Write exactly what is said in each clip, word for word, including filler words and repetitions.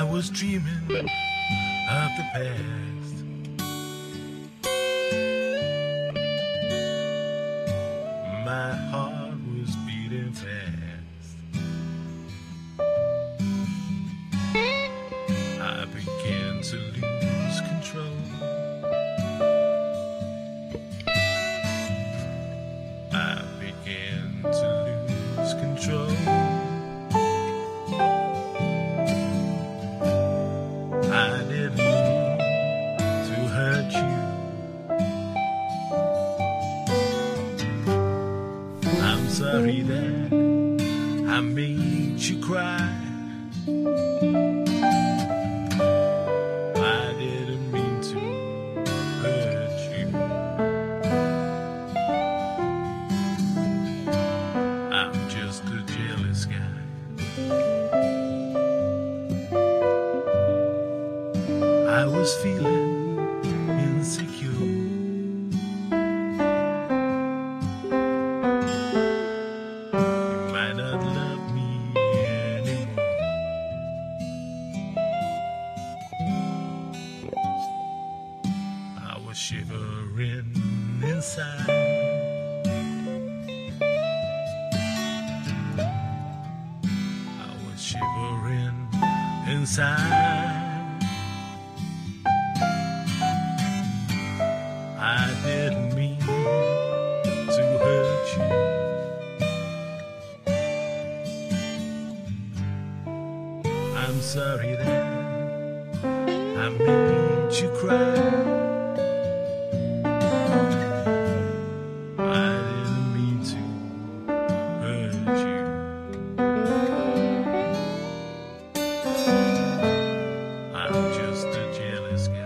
I was dreaming of the past. My heart was beating fast. I began to lose control. I began to lose control. I didn't mean to hurt you. I'm sorry that I made you cry. I didn't mean to hurt you. I'm just a jealous guy. I was feeling insecure. You might not love me anymore. I was shivering inside. I was shivering inside. I didn't mean to hurt you. I'm sorry that I made you cry. I didn't mean to hurt you. I'm just a jealous guy.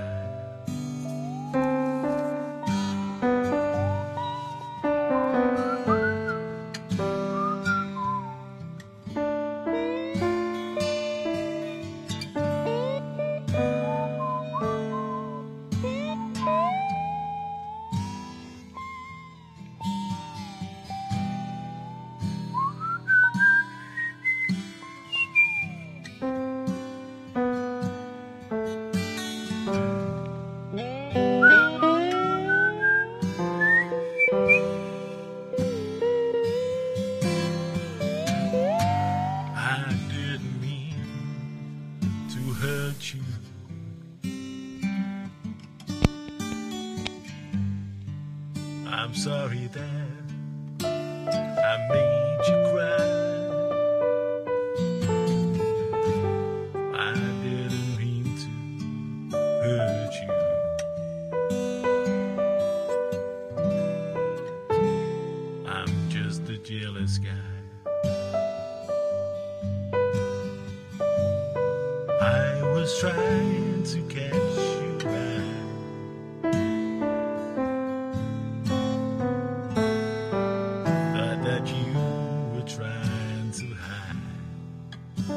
Hurt you. I'm sorry that I made you cry. I didn't mean to hurt you. I'm just a jealous guy. I was trying to catch you right. Thought that you were trying to hide.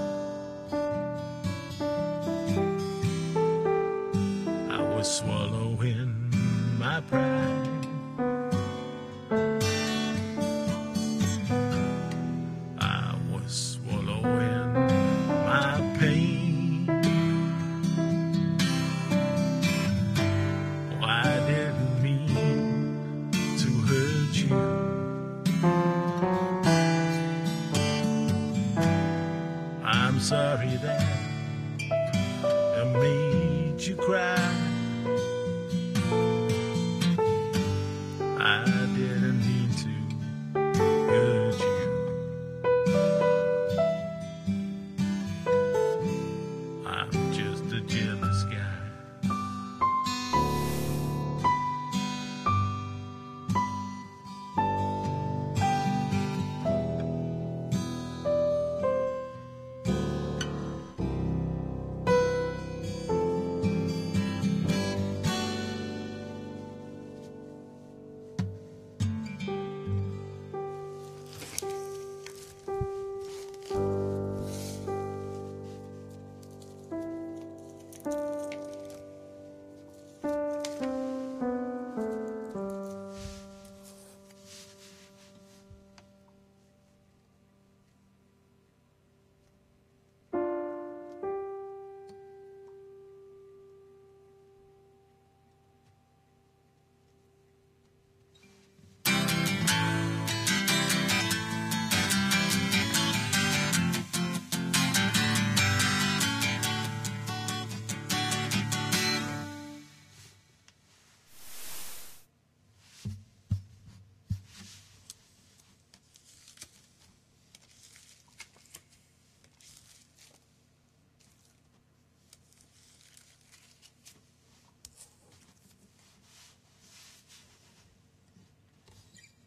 I was swallowing my pride. I was swallowing my pain. I'm sorry that I made you cry.